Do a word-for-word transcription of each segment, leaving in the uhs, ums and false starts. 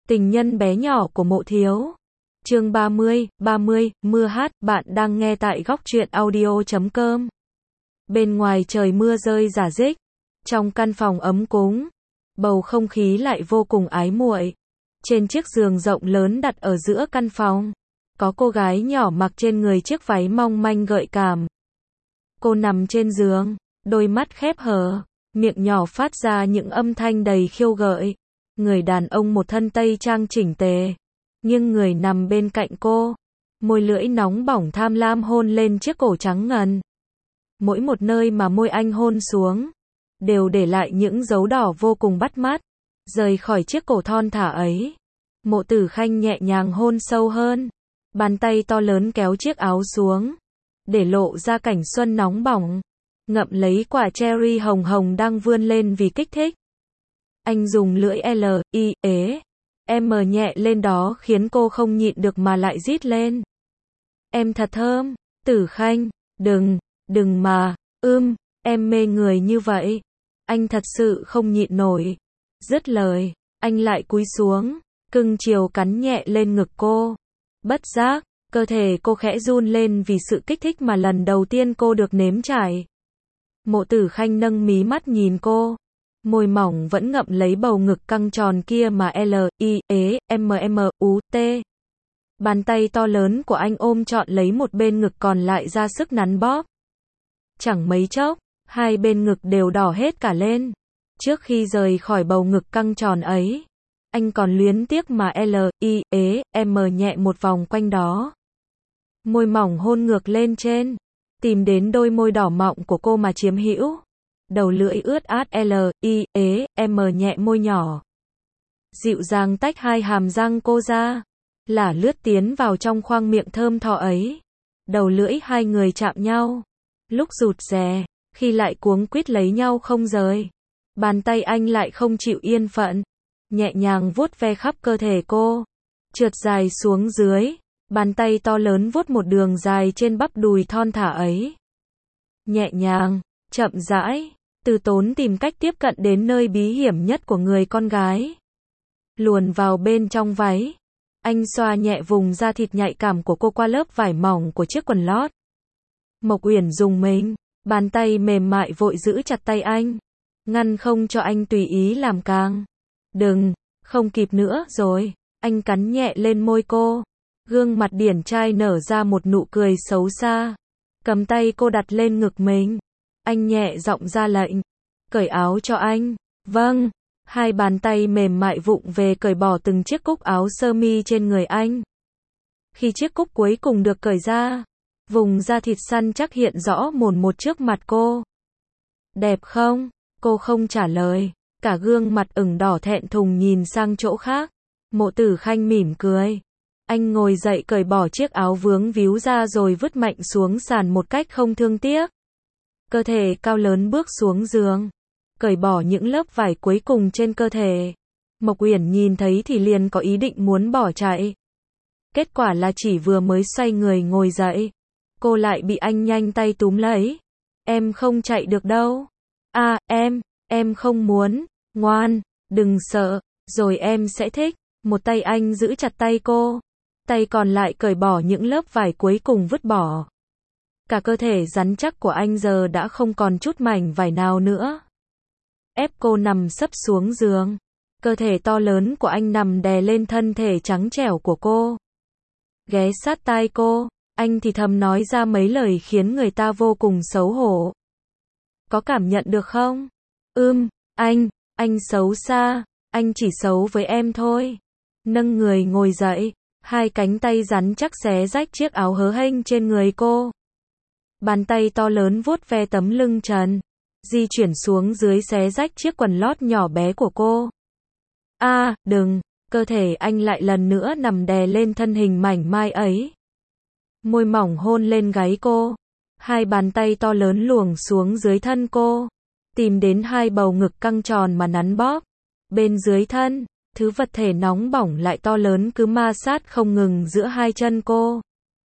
Tình nhân bé nhỏ của Mộ Thiếu. Chương ba mươi, ba mươi, mưa hát, bạn đang nghe tại góc truyện audio chấm com. Bên ngoài trời mưa rơi rả rích, trong căn phòng ấm cúng, bầu không khí lại vô cùng ái muội. Trên chiếc giường rộng lớn đặt ở giữa căn phòng, có cô gái nhỏ mặc trên người chiếc váy mong manh gợi cảm. Cô nằm trên giường, đôi mắt khép hờ, miệng nhỏ phát ra những âm thanh đầy khiêu gợi. Người đàn ông một thân tây trang chỉnh tề, nghiêng người nằm bên cạnh cô, môi lưỡi nóng bỏng tham lam hôn lên chiếc cổ trắng ngần. Mỗi một nơi mà môi anh hôn xuống, đều để lại những dấu đỏ vô cùng bắt mắt. Rời khỏi chiếc cổ thon thả ấy, Mộ Tử Khanh nhẹ nhàng hôn sâu hơn, bàn tay to lớn kéo chiếc áo xuống, để lộ ra cảnh xuân nóng bỏng, ngậm lấy quả cherry hồng hồng đang vươn lên vì kích thích. Anh dùng lưỡi L, I, ế, M nhẹ lên đó khiến cô không nhịn được mà lại rít lên. Em thật thơm, Tử Khanh, đừng, đừng mà, ưm, em mê người như vậy. Anh thật sự không nhịn nổi. Dứt lời, anh lại cúi xuống, cưng chiều cắn nhẹ lên ngực cô. Bất giác, cơ thể cô khẽ run lên vì sự kích thích mà lần đầu tiên cô được nếm trải. Mộ Tử Khanh nâng mí mắt nhìn cô. Môi mỏng vẫn ngậm lấy bầu ngực căng tròn kia mà L, I, ế, M, M, U, T. Bàn tay to lớn của anh ôm trọn lấy một bên ngực còn lại ra sức nắn bóp. Chẳng mấy chốc, hai bên ngực đều đỏ hết cả lên. Trước khi rời khỏi bầu ngực căng tròn ấy, anh còn luyến tiếc mà L, I, ế, M nhẹ một vòng quanh đó. Môi mỏng hôn ngược lên trên, tìm đến đôi môi đỏ mọng của cô mà chiếm hữu. Đầu lưỡi ướt át L, I, ế, M nhẹ môi nhỏ. Dịu dàng tách hai hàm răng cô ra, lả lướt tiến vào trong khoang miệng thơm tho ấy. Đầu lưỡi hai người chạm nhau, lúc rụt rè, khi lại cuống quýt lấy nhau không rời. Bàn tay anh lại không chịu yên phận, nhẹ nhàng vuốt ve khắp cơ thể cô, trượt dài xuống dưới, bàn tay to lớn vuốt một đường dài trên bắp đùi thon thả ấy. Nhẹ nhàng, chậm rãi, từ tốn tìm cách tiếp cận đến nơi bí hiểm nhất của người con gái. Luồn vào bên trong váy, anh xoa nhẹ vùng da thịt nhạy cảm của cô qua lớp vải mỏng của chiếc quần lót. Mộc Uyển dùng mình, bàn tay mềm mại vội giữ chặt tay anh, ngăn không cho anh tùy ý làm càng. Đừng, không kịp nữa rồi, anh cắn nhẹ lên môi cô, gương mặt điển trai nở ra một nụ cười xấu xa, cầm tay cô đặt lên ngực mình. Anh nhẹ giọng ra lệnh, cởi áo cho anh. Vâng, hai bàn tay mềm mại vụng về cởi bỏ từng chiếc cúc áo sơ mi trên người anh. Khi chiếc cúc cuối cùng được cởi ra, vùng da thịt săn chắc hiện rõ mồn một trước mặt cô. Đẹp không? Cô không trả lời, cả gương mặt ửng đỏ thẹn thùng nhìn sang chỗ khác. Mộ Tử Khanh mỉm cười. Anh ngồi dậy cởi bỏ chiếc áo vướng víu ra rồi vứt mạnh xuống sàn một cách không thương tiếc. Cơ thể cao lớn bước xuống giường, cởi bỏ những lớp vải cuối cùng trên cơ thể. Mộc Uyển nhìn thấy thì liền có ý định muốn bỏ chạy. Kết quả là chỉ vừa mới xoay người ngồi dậy, cô lại bị anh nhanh tay túm lấy. Em không chạy được đâu. À, em, em không muốn. Ngoan, đừng sợ, rồi em sẽ thích. Một tay anh giữ chặt tay cô, tay còn lại cởi bỏ những lớp vải cuối cùng vứt bỏ. Cả cơ thể rắn chắc của anh giờ đã không còn chút mảnh vải nào nữa. Ép cô nằm sấp xuống giường, cơ thể to lớn của anh nằm đè lên thân thể trắng trẻo của cô. Ghé sát tai cô, anh thì thầm nói ra mấy lời khiến người ta vô cùng xấu hổ. Có cảm nhận được không? Ưm, anh, anh xấu xa, anh chỉ xấu với em thôi. Nâng người ngồi dậy, hai cánh tay rắn chắc xé rách chiếc áo hớ hênh trên người cô. Bàn tay to lớn vuốt ve tấm lưng trần, di chuyển xuống dưới xé rách chiếc quần lót nhỏ bé của cô. A, à, đừng, cơ thể anh lại lần nữa nằm đè lên thân hình mảnh mai ấy. Môi mỏng hôn lên gáy cô, hai bàn tay to lớn luồn xuống dưới thân cô, tìm đến hai bầu ngực căng tròn mà nắn bóp. Bên dưới thân, thứ vật thể nóng bỏng lại to lớn cứ ma sát không ngừng giữa hai chân cô.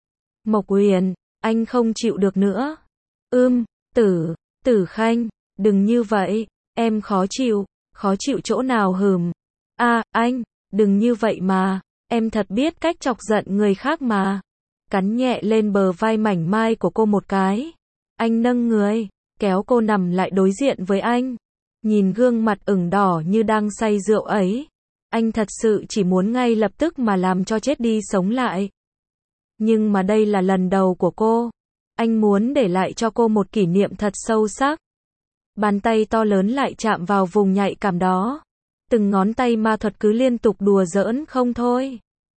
Mộc Uyển, anh không chịu được nữa. Ưm, Tử, Tử Khanh, đừng như vậy, em khó chịu, khó chịu chỗ nào hừm. À, anh, Đừng như vậy mà, em thật biết cách chọc giận người khác mà. Cắn nhẹ lên bờ vai mảnh mai của cô một cái. Anh nâng người, kéo cô nằm lại đối diện với anh. Nhìn gương mặt ửng đỏ như đang say rượu ấy. Anh thật sự chỉ muốn ngay lập tức mà làm cho chết đi sống lại. Nhưng mà đây là lần đầu của cô. Anh muốn để lại cho cô một kỷ niệm thật sâu sắc. Bàn tay to lớn lại chạm vào vùng nhạy cảm đó. Từng ngón tay ma thuật cứ liên tục đùa giỡn không thôi.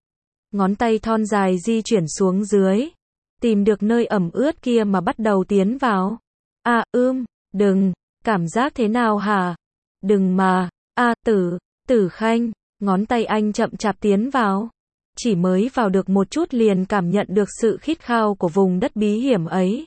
Ngón tay thon dài di chuyển xuống dưới. Tìm được nơi ẩm ướt kia mà bắt đầu tiến vào. À ưm, đừng, cảm giác thế nào hả? Đừng mà, a tử, Tử Khanh, ngón tay anh chậm chạp tiến vào. Chỉ mới vào được một chút liền cảm nhận được sự khít khao của vùng đất bí hiểm ấy.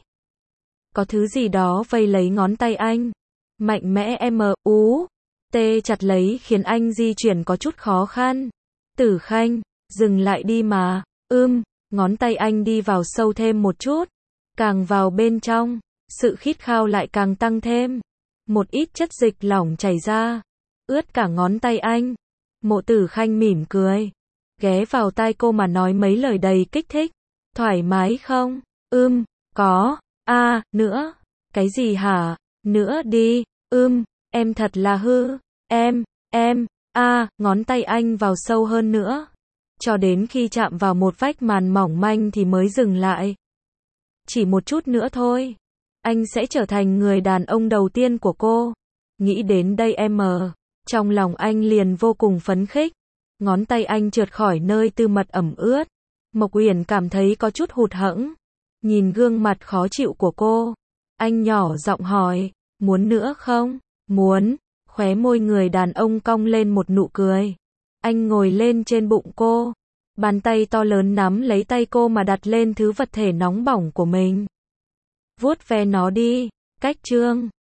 Có thứ gì đó vây lấy ngón tay anh. Mạnh mẽ m, ú, tê chặt lấy khiến anh di chuyển có chút khó khăn. Tử Khanh, dừng lại đi mà, ưm, ngón tay anh đi vào sâu thêm một chút. Càng vào bên trong, sự khít khao lại càng tăng thêm. Một ít chất dịch lỏng chảy ra, ướt cả ngón tay anh. Mộ Tử Khanh mỉm cười, ghé vào tai cô mà nói mấy lời đầy kích thích. Thoải mái không? Ưm, có, a, à, nữa. Cái gì hả? Nữa đi, ưm, em thật là hư. Em, em, a, à, ngón tay anh vào sâu hơn nữa. Cho đến khi chạm vào một vách màn mỏng manh thì mới dừng lại. Chỉ một chút nữa thôi. Anh sẽ trở thành người đàn ông đầu tiên của cô. Nghĩ đến đây em mờ. Trong lòng anh liền vô cùng phấn khích. Ngón tay anh trượt khỏi nơi tư mật ẩm ướt. Mộc Uyển cảm thấy có chút hụt hẫng. Nhìn gương mặt khó chịu của cô. Anh nhỏ giọng hỏi. Muốn nữa không? Muốn. Khóe môi người đàn ông cong lên một nụ cười. Anh ngồi lên trên bụng cô. Bàn tay to lớn nắm lấy tay cô mà đặt lên thứ vật thể nóng bỏng của mình. Vuốt ve nó đi. Cách chương